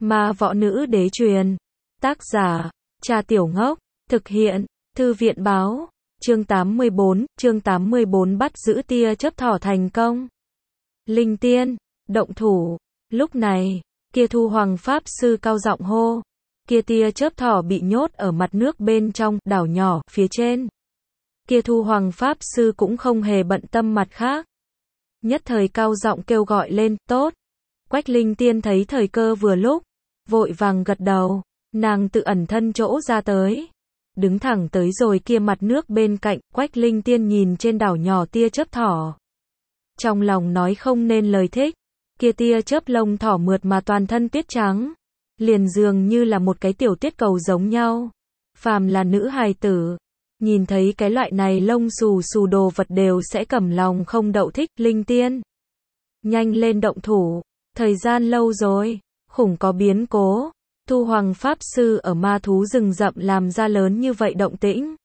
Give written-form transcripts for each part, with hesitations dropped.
Ma võ nữ đế truyền. Tác giả, Cha Tiểu Ngốc. Thực hiện, Thư viện báo. Chương 84 bắt giữ tia chớp thỏ thành công. Linh tiên, động thủ. Lúc này, kia Thu Hoàng Pháp Sư cao giọng hô. Kia tia chớp thỏ bị nhốt ở mặt nước bên trong, đảo nhỏ, phía trên. Kia Thu Hoàng Pháp Sư cũng không hề bận tâm mặt khác. Nhất thời cao giọng kêu gọi lên, tốt. Quách Linh Tiên thấy thời cơ vừa lúc, vội vàng gật đầu, nàng tự ẩn thân chỗ ra tới. Đứng thẳng tới rồi kia mặt nước bên cạnh, Quách Linh Tiên nhìn trên đảo nhỏ tia chớp thỏ. Trong lòng nói không nên lời thích, kia tia chớp lông thỏ mượt mà toàn thân tuyết trắng, liền dường như là một cái tiểu tuyết cầu giống nhau. Phàm là nữ hài tử, nhìn thấy cái loại này lông xù xù đồ vật đều sẽ cầm lòng không đậu thích. Linh Tiên, nhanh lên động thủ, thời gian lâu rồi, khủng có biến cố. Thu Hoàng Pháp Sư ở ma thú rừng rậm làm ra lớn như vậy động tĩnh,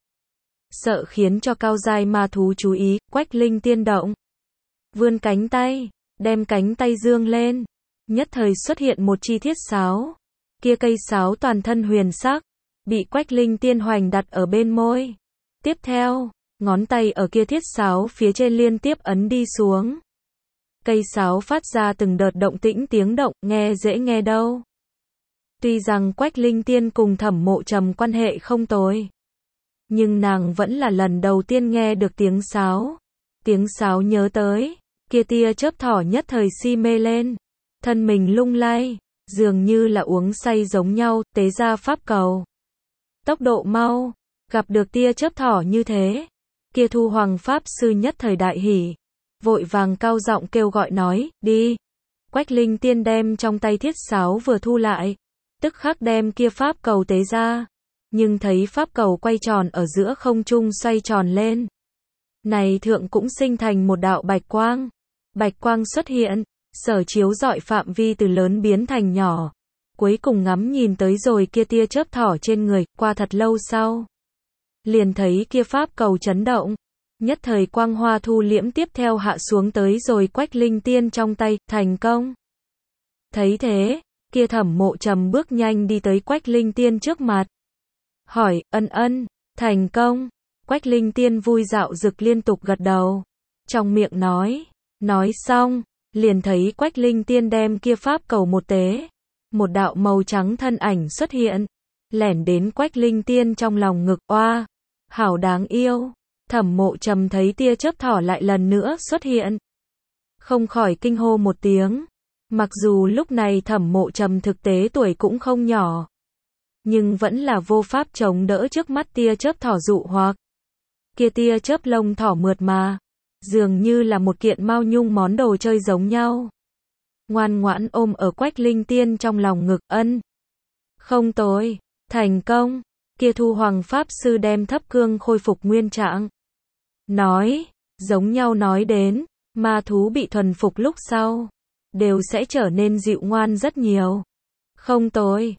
sợ khiến cho cao giai ma thú chú ý. Quách Linh Tiên động, vươn cánh tay, đem cánh tay dương lên, nhất thời xuất hiện một chi thiết sáo. Kia cây sáo toàn thân huyền sắc, bị Quách Linh Tiên hoành đặt ở bên môi. Tiếp theo, ngón tay ở kia thiết sáo phía trên liên tiếp ấn đi xuống. Cây sáo phát ra từng đợt động tĩnh tiếng động, nghe dễ nghe đâu. Tuy rằng Quách Linh Tiên cùng Thẩm Mộ Trầm quan hệ không tồi, nhưng nàng vẫn là lần đầu tiên nghe được tiếng sáo. Tiếng sáo nhớ tới, kia tia chớp thỏ nhất thời si mê lên, thân mình lung lay, dường như là uống say giống nhau, tế ra pháp cầu. Tốc độ mau, gặp được tia chớp thỏ như thế, kia Thu Hoàng Pháp Sư nhất thời đại hỉ, vội vàng cao giọng kêu gọi nói, đi. Quách Linh Tiên đem trong tay thiết sáo vừa thu lại, tức khắc đem kia pháp cầu tế ra, nhưng thấy pháp cầu quay tròn ở giữa không trung xoay tròn lên. Này thượng cũng sinh thành một đạo bạch quang. Bạch quang xuất hiện, sở chiếu rọi phạm vi từ lớn biến thành nhỏ. Cuối cùng ngắm nhìn tới rồi kia tia chớp thỏ trên người, qua thật lâu sau. Liền thấy kia pháp cầu chấn động. Nhất thời quang hoa thu liễm tiếp theo hạ xuống tới rồi Quách Linh Tiên trong tay, thành công. Thấy thế, kia Thẩm Mộ Trầm bước nhanh đi tới Quách Linh Tiên trước mặt. Hỏi, ân, thành công. Quách Linh Tiên vui dạo dực liên tục gật đầu. Trong miệng nói xong, liền thấy Quách Linh Tiên đem kia pháp cầu một tế. Một đạo màu trắng thân ảnh xuất hiện, lẻn đến Quách Linh Tiên trong lòng ngực. Oa, hảo đáng yêu. Thẩm Mộ Trầm thấy tia chớp thỏ lại lần nữa xuất hiện, không khỏi kinh hô một tiếng. Mặc dù lúc này Thẩm Mộ Trầm thực tế tuổi cũng không nhỏ, nhưng vẫn là vô pháp chống đỡ trước mắt tia chớp thỏ dụ hoặc. Kia tia chớp lông thỏ mượt mà, dường như là một kiện mao nhung món đồ chơi giống nhau. Ngoan ngoãn ôm ở Quách Linh Tiên trong lòng ngực. Không tồi, thành công. Kia Thu Hoàng Pháp Sư đem thấp cương khôi phục nguyên trạng. Nói, giống nhau nói đến, ma thú bị thuần phục lúc sau, đều sẽ trở nên dịu ngoan rất nhiều. Không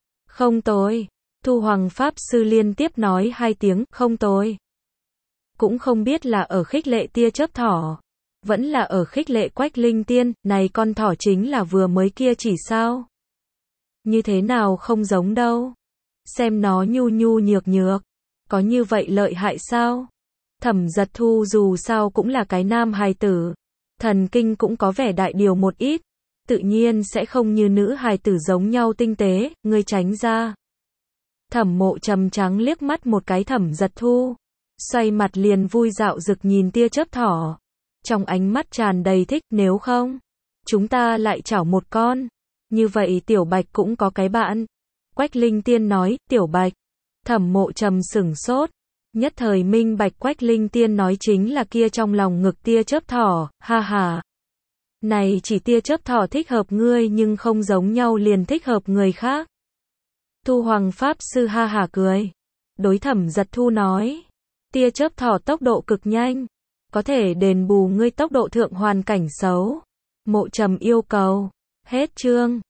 tồi. Thu Hoàng Pháp Sư liên tiếp nói 2 tiếng, không tồi. Cũng không biết là ở khích lệ tia chớp thỏ, vẫn là ở khích lệ Quách Linh Tiên. Này con thỏ chính là vừa mới kia chỉ sao? Như thế nào không giống đâu? Xem nó nhu nhu nhược nhược, có như vậy lợi hại sao? Thẩm Giật Thu dù sao cũng là cái nam hài tử, thần kinh cũng có vẻ đại điều một ít, tự nhiên sẽ không như nữ hài tử giống nhau tinh tế. Ngươi tránh ra. Thẩm Mộ Trầm trắng liếc mắt một cái Thẩm Giật Thu, xoay mặt liền vui dạo dực nhìn tia chớp thỏ, trong ánh mắt tràn đầy thích. Nếu không, chúng ta lại chảo một con, như vậy Tiểu Bạch cũng có cái bạn. Quách Linh Tiên nói, Tiểu Bạch. Thẩm Mộ Trầm sửng sốt, nhất thời minh bạch Quách Linh Tiên nói chính là kia trong lòng ngực tia chớp thỏ. Ha ha, này chỉ tia chớp thỏ thích hợp ngươi nhưng không giống nhau liền thích hợp người khác. Thu Hoàng Pháp Sư ha ha cười, đối Thẩm Giật Thu nói, tia chớp thỏ tốc độ cực nhanh, có thể đền bù ngươi tốc độ thượng hoàn cảnh xấu. Mộ Trầm yêu cầu. Hết chương.